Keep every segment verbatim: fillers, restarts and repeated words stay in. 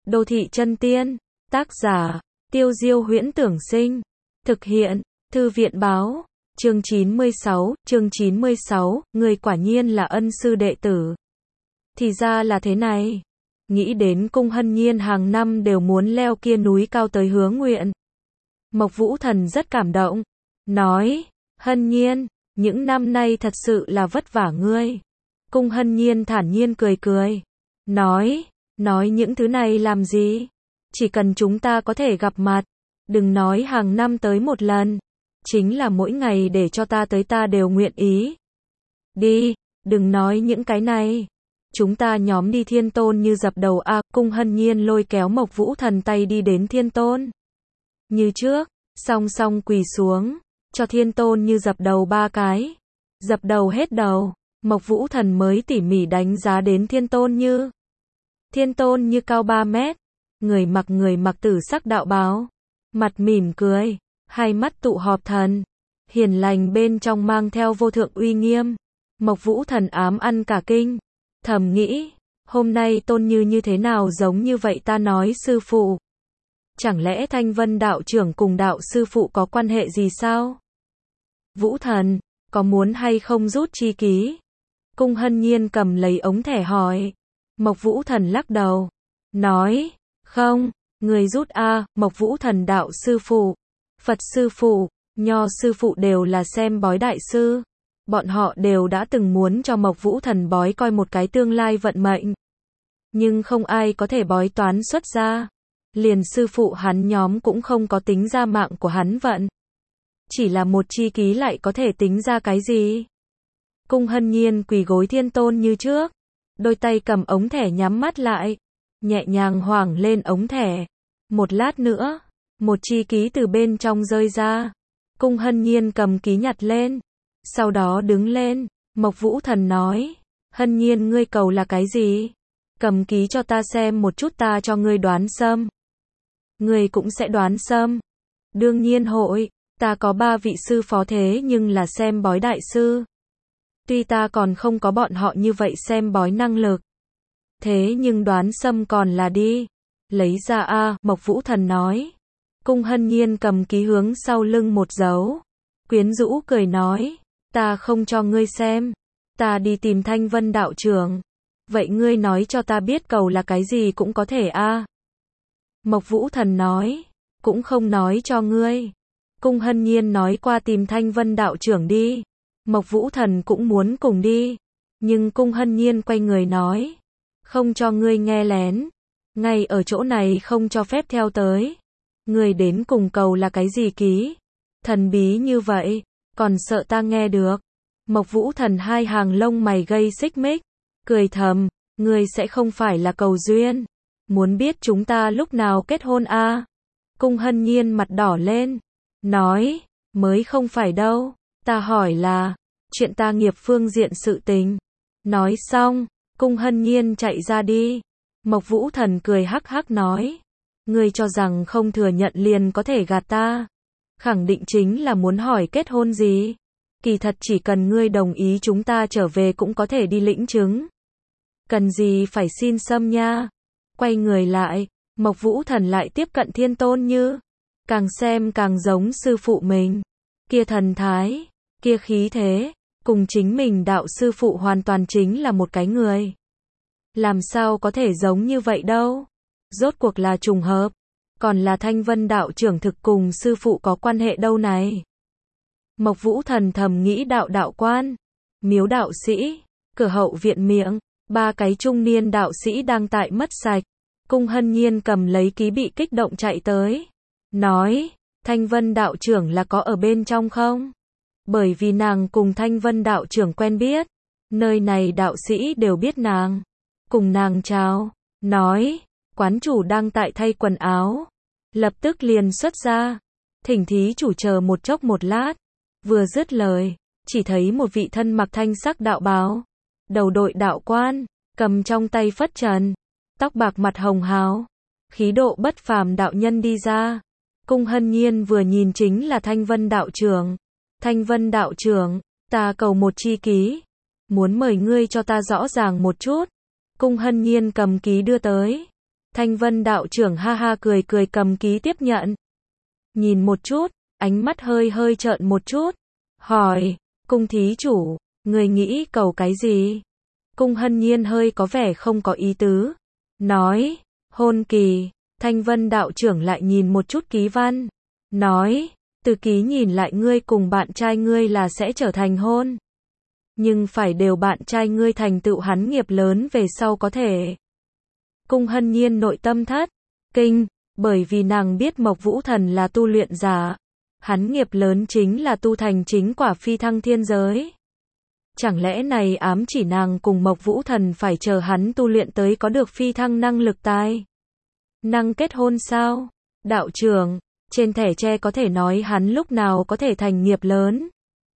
Đô thị chân tiên, tác giả, Tiêu Diêu Huyễn Tưởng Sinh, thực hiện, Thư viện Báo, chương chín mươi sáu, chương chín mươi sáu, người quả nhiên là ân sư đệ tử. Thì ra là thế này. Nghĩ đến Cung Hân Nhiên hàng năm đều muốn leo kia núi cao tới hứa nguyện. Mộc Vũ Thần rất cảm động, nói, Hân Nhiên, những năm nay thật sự là vất vả ngươi. Cung Hân Nhiên thản nhiên cười cười, nói, nói những thứ này làm gì? Chỉ cần chúng ta có thể gặp mặt, đừng nói hàng năm tới một lần, chính là mỗi ngày để cho ta tới ta đều nguyện ý. Đi, đừng nói những cái này. Chúng ta nhóm đi Thiên Tôn Như dập đầu a. À, Cung Hân Nhiên lôi kéo Mộc Vũ Thần tay đi đến Thiên Tôn Như trước, song song quỳ xuống, cho Thiên Tôn Như dập đầu ba cái. Dập đầu hết đầu, Mộc Vũ Thần mới tỉ mỉ đánh giá đến Thiên Tôn Như. Thiên Tôn Như cao ba mét, người mặc người mặc tử sắc đạo bào, mặt mỉm cười, hai mắt tụ họp thần, hiền lành bên trong mang theo vô thượng uy nghiêm. Mộc Vũ Thần ám ăn cả kinh, thầm nghĩ, hôm nay Tôn Như như thế nào giống như vậy ta nói sư phụ. Chẳng lẽ Thanh Vân đạo trưởng cùng đạo sư phụ có quan hệ gì sao? Vũ Thần, có muốn hay không rút chi ký? Cung Hân Nhiên cầm lấy ống thẻ hỏi. Mộc Vũ Thần lắc đầu, nói, không, người rút a. Mộc Vũ Thần đạo sư phụ, Phật sư phụ, Nho sư phụ đều là xem bói đại sư. Bọn họ đều đã từng muốn cho Mộc Vũ Thần bói coi một cái tương lai vận mệnh. Nhưng không ai có thể bói toán xuất ra. Liền sư phụ hắn nhóm cũng không có tính ra mạng của hắn vận. Chỉ là một chi ký lại có thể tính ra cái gì? Cung Hân Nhiên quỳ gối Thiên Tôn Như trước, đôi tay cầm ống thẻ nhắm mắt lại, nhẹ nhàng hoảng lên ống thẻ. Một lát nữa, một chi ký từ bên trong rơi ra. Cung Hân Nhiên cầm ký nhặt lên, sau đó đứng lên. Mộc Vũ Thần nói, Hân Nhiên ngươi cầu là cái gì? Cầm ký cho ta xem một chút, ta cho ngươi đoán sâm. Ngươi cũng sẽ đoán sâm? Đương nhiên hội, ta có ba vị sư phó thế nhưng là xem bói đại sư. Tuy ta còn không có bọn họ như vậy xem bói năng lực, thế nhưng đoán sâm còn là đi. Lấy ra a. Mộc Vũ Thần nói. Cung Hân Nhiên cầm ký hướng sau lưng một dấu, quyến rũ cười nói, ta không cho ngươi xem, ta đi tìm Thanh Vân đạo trưởng. Vậy ngươi nói cho ta biết cầu là cái gì cũng có thể a. Mộc Vũ Thần nói, cũng không nói cho ngươi. Cung Hân Nhiên nói qua tìm Thanh Vân đạo trưởng đi. Mộc Vũ Thần cũng muốn cùng đi, nhưng Cung Hân Nhiên quay người nói, không cho ngươi nghe lén, ngay ở chỗ này không cho phép theo tới. Ngươi đến cùng cầu là cái gì ký? Thần bí như vậy, còn sợ ta nghe được? Mộc Vũ Thần hai hàng lông mày gây xích mích, cười thầm, ngươi sẽ không phải là cầu duyên, muốn biết chúng ta lúc nào kết hôn a? À? Cung Hân Nhiên mặt đỏ lên, nói, mới không phải đâu, ta hỏi là, chuyện ta nghiệp phương diện sự tình. Nói xong, Cung Hân Nhiên chạy ra đi. Mộc Vũ Thần cười hắc hắc nói, ngươi cho rằng không thừa nhận liền có thể gạt ta? Khẳng định chính là muốn hỏi kết hôn gì? Kỳ thật chỉ cần ngươi đồng ý chúng ta trở về cũng có thể đi lĩnh chứng. Cần gì phải xin sâm nha? Quay người lại, Mộc Vũ Thần lại tiếp cận Thiên Tôn Như. Càng xem càng giống sư phụ mình. Kia thần thái, kia khí thế, cùng chính mình đạo sư phụ hoàn toàn chính là một cái người. Làm sao có thể giống như vậy đâu? Rốt cuộc là trùng hợp, còn là Thanh Vân đạo trưởng thực cùng sư phụ có quan hệ đâu này? Mộc Vũ Thần thầm nghĩ đạo đạo quan, miếu đạo sĩ, cửa hậu viện miệng, ba cái trung niên đạo sĩ đang tại mất sạch. Cung Hân Nhiên cầm lấy ký bị kích động chạy tới, nói, Thanh Vân đạo trưởng là có ở bên trong không? Bởi vì nàng cùng Thanh Vân đạo trưởng quen biết, nơi này đạo sĩ đều biết nàng. Cùng nàng chào, nói, quán chủ đang tại thay quần áo. Lập tức liền xuất ra, thỉnh thí chủ chờ một chốc một lát. Vừa dứt lời, chỉ thấy một vị thân mặc thanh sắc đạo bào, đầu đội đạo quan, cầm trong tay phất trần, tóc bạc mặt hồng hào, khí độ bất phàm đạo nhân đi ra. Cung Hân Nhiên vừa nhìn chính là Thanh Vân đạo trưởng. Thanh Vân đạo trưởng, ta cầu một chi ký, muốn mời ngươi cho ta rõ ràng một chút. Cung Hân Nhiên cầm ký đưa tới. Thanh Vân đạo trưởng ha ha cười cười cầm ký tiếp nhận. Nhìn một chút, ánh mắt hơi hơi trợn một chút. Hỏi, cung thí chủ, người nghĩ cầu cái gì? Cung Hân Nhiên hơi có vẻ không có ý tứ. Nói, hôn kỳ. Thanh Vân đạo trưởng lại nhìn một chút ký văn. Nói, từ ký nhìn lại ngươi cùng bạn trai ngươi là sẽ trở thành hôn. Nhưng phải đều bạn trai ngươi thành tựu hắn nghiệp lớn về sau có thể. Cung Hân Nhiên nội tâm thất kinh, bởi vì nàng biết Mộc Vũ Thần là tu luyện giả. Hắn nghiệp lớn chính là tu thành chính quả phi thăng thiên giới. Chẳng lẽ này ám chỉ nàng cùng Mộc Vũ Thần phải chờ hắn tu luyện tới có được phi thăng năng lực tài năng kết hôn sao? Đạo trưởng, trên thẻ tre có thể nói hắn lúc nào có thể thành nghiệp lớn?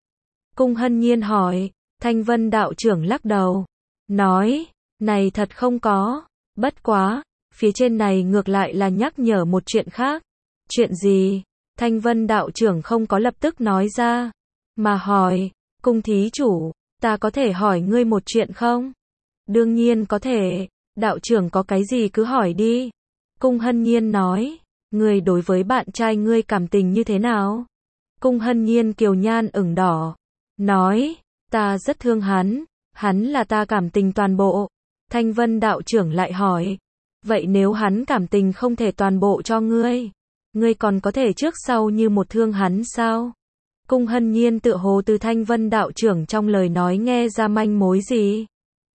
Cung Hân Nhiên hỏi. Thanh Vân đạo trưởng lắc đầu. Nói, này thật không có. Bất quá, phía trên này ngược lại là nhắc nhở một chuyện khác. Chuyện gì? Thanh Vân đạo trưởng không có lập tức nói ra, mà hỏi, cung thí chủ, ta có thể hỏi ngươi một chuyện không? Đương nhiên có thể, đạo trưởng có cái gì cứ hỏi đi. Cung Hân Nhiên nói, ngươi đối với bạn trai ngươi cảm tình như thế nào? Cung Hân Nhiên kiều nhan ửng đỏ, nói, ta rất thương hắn, hắn là ta cảm tình toàn bộ. Thanh Vân đạo trưởng lại hỏi, vậy nếu hắn cảm tình không thể toàn bộ cho ngươi, ngươi còn có thể trước sau như một thương hắn sao? Cung Hân Nhiên tựa hồ từ Thanh Vân đạo trưởng trong lời nói nghe ra manh mối gì?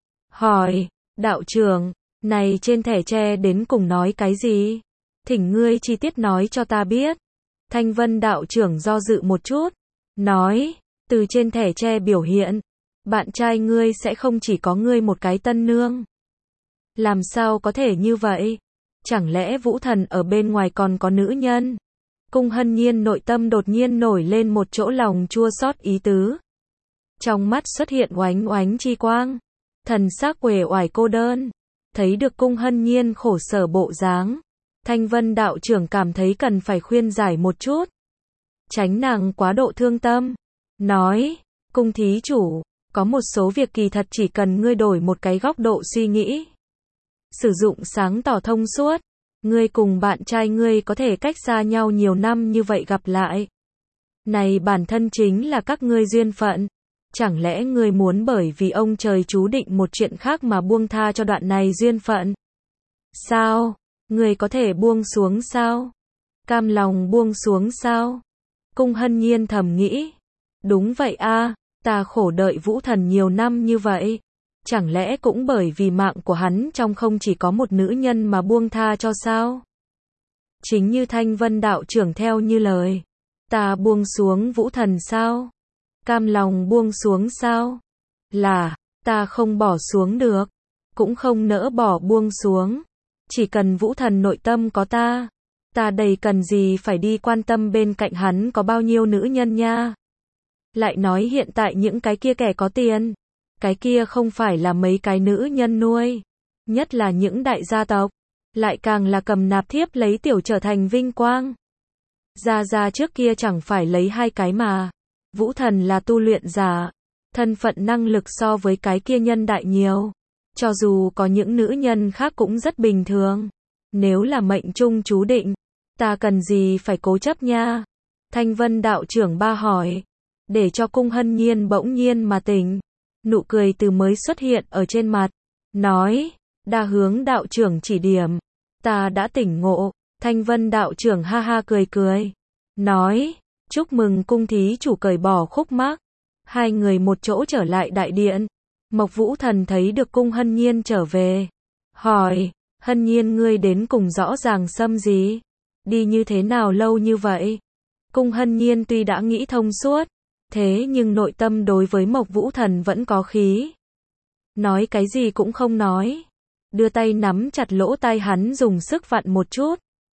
Hỏi, đạo trưởng, này trên thẻ tre đến cùng nói cái gì? Thỉnh ngươi chi tiết nói cho ta biết. Thanh Vân đạo trưởng do dự một chút, nói, từ trên thẻ tre biểu hiện, bạn trai ngươi sẽ không chỉ có ngươi một cái tân nương. Làm sao có thể như vậy? Chẳng lẽ Vũ Thần ở bên ngoài còn có nữ nhân? Cung Hân Nhiên nội tâm đột nhiên nổi lên một chỗ lòng chua xót ý tứ. Trong mắt xuất hiện oánh oánh chi quang. Thần sắc uể oải cô đơn. Thấy được Cung Hân Nhiên khổ sở bộ dáng. Thanh Vân đạo trưởng cảm thấy cần phải khuyên giải một chút. Tránh nàng quá độ thương tâm. Nói, cung thí chủ, có một số việc kỳ thật chỉ cần ngươi đổi một cái góc độ suy nghĩ. Sử dụng sáng tỏ thông suốt. Ngươi cùng bạn trai ngươi có thể cách xa nhau nhiều năm như vậy gặp lại. Này bản thân chính là các ngươi duyên phận. Chẳng lẽ ngươi muốn bởi vì ông trời chú định một chuyện khác mà buông tha cho đoạn này duyên phận? Sao? Ngươi có thể buông xuống sao? Cam lòng buông xuống sao? Cung Hân Nhiên thầm nghĩ. Đúng vậy a, ta khổ đợi Vũ Thần nhiều năm như vậy. Chẳng lẽ cũng bởi vì mạng của hắn trong không chỉ có một nữ nhân mà buông tha cho sao? Chính như Thanh Vân đạo trưởng theo như lời. Ta buông xuống Vũ Thần sao? Cam lòng buông xuống sao? Là, ta không bỏ xuống được. Cũng không nỡ bỏ buông xuống. Chỉ cần Vũ Thần nội tâm có ta. Ta đầy cần gì phải đi quan tâm bên cạnh hắn có bao nhiêu nữ nhân nha. Lại nói hiện tại những cái kia kẻ có tiền. Cái kia không phải là mấy cái nữ nhân nuôi. Nhất là những đại gia tộc. Lại càng là cầm nạp thiếp lấy tiểu trở thành vinh quang. Gia Gia trước kia chẳng phải lấy hai cái mà. Vũ Thần là tu luyện giả. Thân phận năng lực so với cái kia nhân đại nhiều. Cho dù có những nữ nhân khác cũng rất bình thường. Nếu là mệnh trung chú định. Ta cần gì phải cố chấp nha. Thanh Vân đạo trưởng ba hỏi. Để cho Cung Hân Nhiên bỗng nhiên mà tỉnh. Nụ cười từ mới xuất hiện ở trên mặt. Nói, đa hướng đạo trưởng chỉ điểm. Ta đã tỉnh ngộ. Thanh Vân đạo trưởng ha ha cười cười. Nói, chúc mừng cung thí chủ cởi bỏ khúc mắc. Hai người một chỗ trở lại đại điện. Mộc Vũ Thần thấy được Cung Hân Nhiên trở về. Hỏi, Hân Nhiên ngươi đến cùng rõ ràng xâm gì? Đi như thế nào lâu như vậy? Cung Hân Nhiên tuy đã nghĩ thông suốt. Thế nhưng nội tâm đối với Mộc Vũ Thần vẫn có khí. Nói cái gì cũng không nói. Đưa tay nắm chặt lỗ tai hắn dùng sức vặn một chút.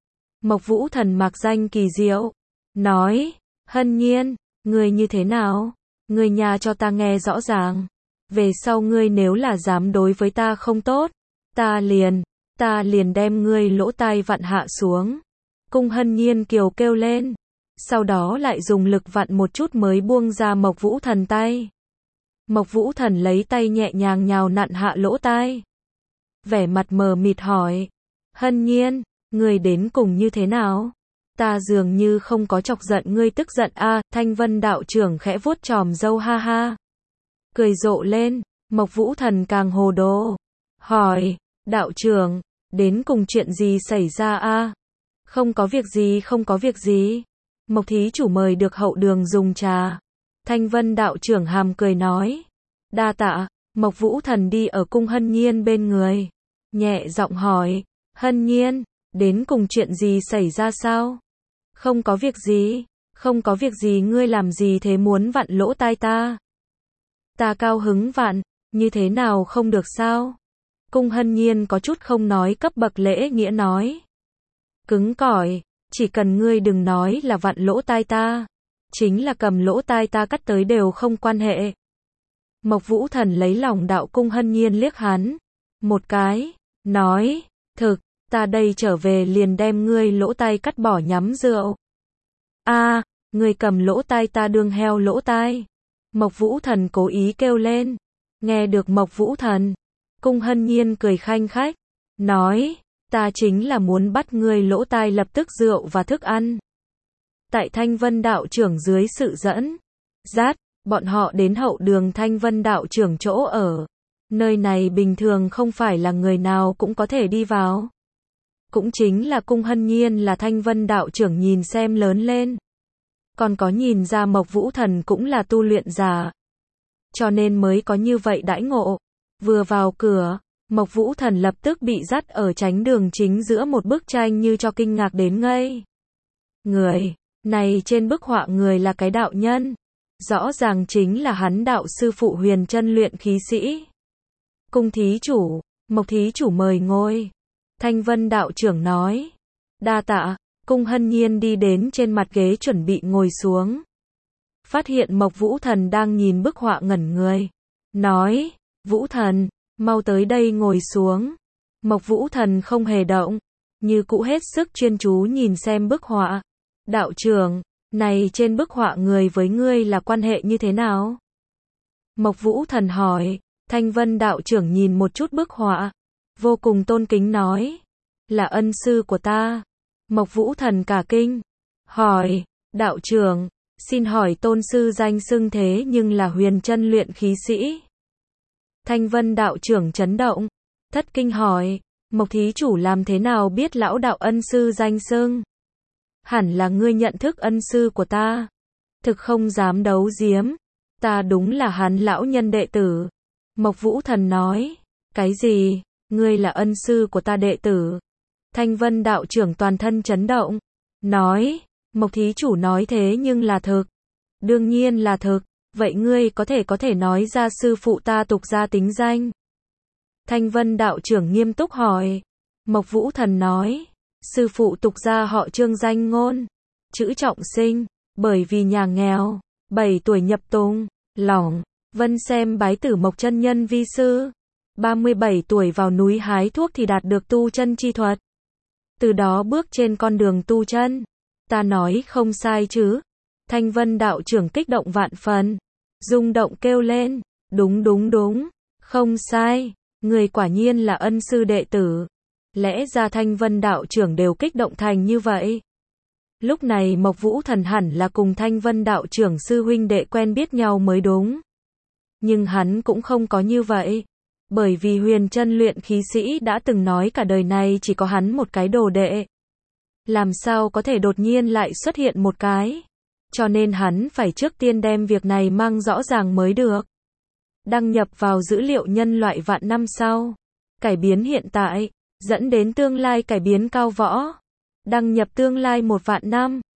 Mộc Vũ Thần mạc danh kỳ diệu. Nói, Hân Nhiên, ngươi như thế nào? Ngươi nhà cho ta nghe rõ ràng. Về sau ngươi nếu là dám đối với ta không tốt. Ta liền, ta liền đem ngươi lỗ tai vặn hạ xuống. Cung Hân Nhiên kiều kêu lên. Sau đó lại dùng lực vặn một chút mới buông ra Mộc Vũ Thần tay. Mộc Vũ Thần lấy tay nhẹ nhàng nhào nặn hạ lỗ tai. Vẻ mặt mờ mịt hỏi. Hân Nhiên, ngươi đến cùng như thế nào? Ta dường như không có chọc giận ngươi tức giận a. Thanh Vân đạo trưởng khẽ vuốt chòm râu ha ha. Cười rộ lên, Mộc Vũ Thần càng hồ đồ. Hỏi, đạo trưởng, đến cùng chuyện gì xảy ra a? Không có việc gì không có việc gì. Mộc thí chủ mời được hậu đường dùng trà. Thanh Vân đạo trưởng hàm cười nói. Đa tạ. Mộc Vũ Thần đi ở cung Hân Nhiên bên người. Nhẹ giọng hỏi, Hân Nhiên, đến cùng chuyện gì xảy ra sao? Không có việc gì, không có việc gì ngươi làm gì thế muốn vặn lỗ tai ta? Ta cao hứng vặn, như thế nào không được sao? Cung Hân Nhiên có chút không nói cấp bậc lễ nghĩa nói. Cứng cỏi, chỉ cần ngươi đừng nói là vặn lỗ tai ta. Chính là cầm lỗ tai ta cắt tới đều không quan hệ. Mộc Vũ Thần lấy lòng đạo Cung Hân Nhiên liếc hắn. Một cái, nói, thực, ta đây trở về liền đem ngươi lỗ tai cắt bỏ nhắm rượu. A, à, ngươi cầm lỗ tai ta đương heo lỗ tai. Mộc Vũ Thần cố ý kêu lên. Nghe được Mộc Vũ Thần, Cung Hân Nhiên cười khanh khách, nói, ta chính là muốn bắt ngươi lỗ tai lập tức rượu và thức ăn. Tại Thanh Vân đạo trưởng dưới sự dẫn dắt, bọn họ đến hậu đường Thanh Vân đạo trưởng chỗ ở. Nơi này bình thường không phải là người nào cũng có thể đi vào. Cũng chính là Cung Hân Nhiên là Thanh Vân đạo trưởng nhìn xem lớn lên. Còn có nhìn ra Mộc Vũ Thần cũng là tu luyện giả. Cho nên mới có như vậy đãi ngộ. Vừa vào cửa, Mộc Vũ Thần lập tức bị dắt ở tránh đường chính giữa một bức tranh như cho kinh ngạc đến ngây. Người, này trên bức họa người là cái đạo nhân. Rõ ràng chính là hắn đạo sư phụ Huyền Chân luyện khí sĩ. Cung thí chủ, Mộc thí chủ mời ngồi. Thanh Vân đạo trưởng nói. Đa tạ. Cung Hân Nhiên đi đến trên mặt ghế chuẩn bị ngồi xuống. Phát hiện Mộc Vũ Thần đang nhìn bức họa ngẩn người. Nói, Vũ Thần, mau tới đây ngồi xuống. Mộc Vũ Thần không hề động, như cũ hết sức chuyên chú nhìn xem bức họa. Đạo trưởng, này trên bức họa người với ngươi là quan hệ như thế nào? Mộc Vũ Thần hỏi. Thanh Vân đạo trưởng nhìn một chút bức họa, vô cùng tôn kính nói, là ân sư của ta. Mộc Vũ Thần cả kinh, hỏi, đạo trưởng, xin hỏi tôn sư danh xưng thế nhưng là Huyền Chân luyện khí sĩ. Thanh Vân đạo trưởng chấn động, thất kinh hỏi, Mộc thí chủ làm thế nào biết lão đạo ân sư danh xưng? Hẳn là ngươi nhận thức ân sư của ta. Thực không dám đấu giếm, ta đúng là hắn lão nhân đệ tử. Mộc Vũ Thần nói, cái gì, ngươi là ân sư của ta đệ tử? Thanh Vân đạo trưởng toàn thân chấn động, nói, Mộc thí chủ nói thế nhưng là thực. Đương nhiên là thực, vậy ngươi có thể có thể nói ra sư phụ ta tục gia tính danh. Thanh Vân đạo trưởng nghiêm túc hỏi. Mộc Vũ Thần nói, sư phụ tục gia họ Trương danh ngôn, chữ trọng sinh, bởi vì nhà nghèo, bảy tuổi nhập tùng, lỏng, vân xem bái tử Mộc chân nhân vi sư. ba mươi bảy tuổi vào núi hái thuốc thì đạt được tu chân chi thuật. Từ đó bước trên con đường tu chân. Ta nói không sai chứ? Thanh Vân đạo trưởng kích động vạn phần, rung động kêu lên, đúng đúng đúng, không sai, người quả nhiên là ân sư đệ tử. Lẽ ra Thanh Vân đạo trưởng đều kích động thành như vậy. Lúc này Mộc Vũ Thần hẳn là cùng Thanh Vân đạo trưởng sư huynh đệ quen biết nhau mới đúng. Nhưng hắn cũng không có như vậy. Bởi vì Huyền Chân luyện khí sĩ đã từng nói cả đời này chỉ có hắn một cái đồ đệ. Làm sao có thể đột nhiên lại xuất hiện một cái. Cho nên hắn phải trước tiên đem việc này mang rõ ràng mới được. Đăng nhập vào dữ liệu nhân loại vạn năm sau. Cải biến hiện tại, dẫn đến tương lai cải biến cao võ. Đăng nhập tương lai một vạn năm.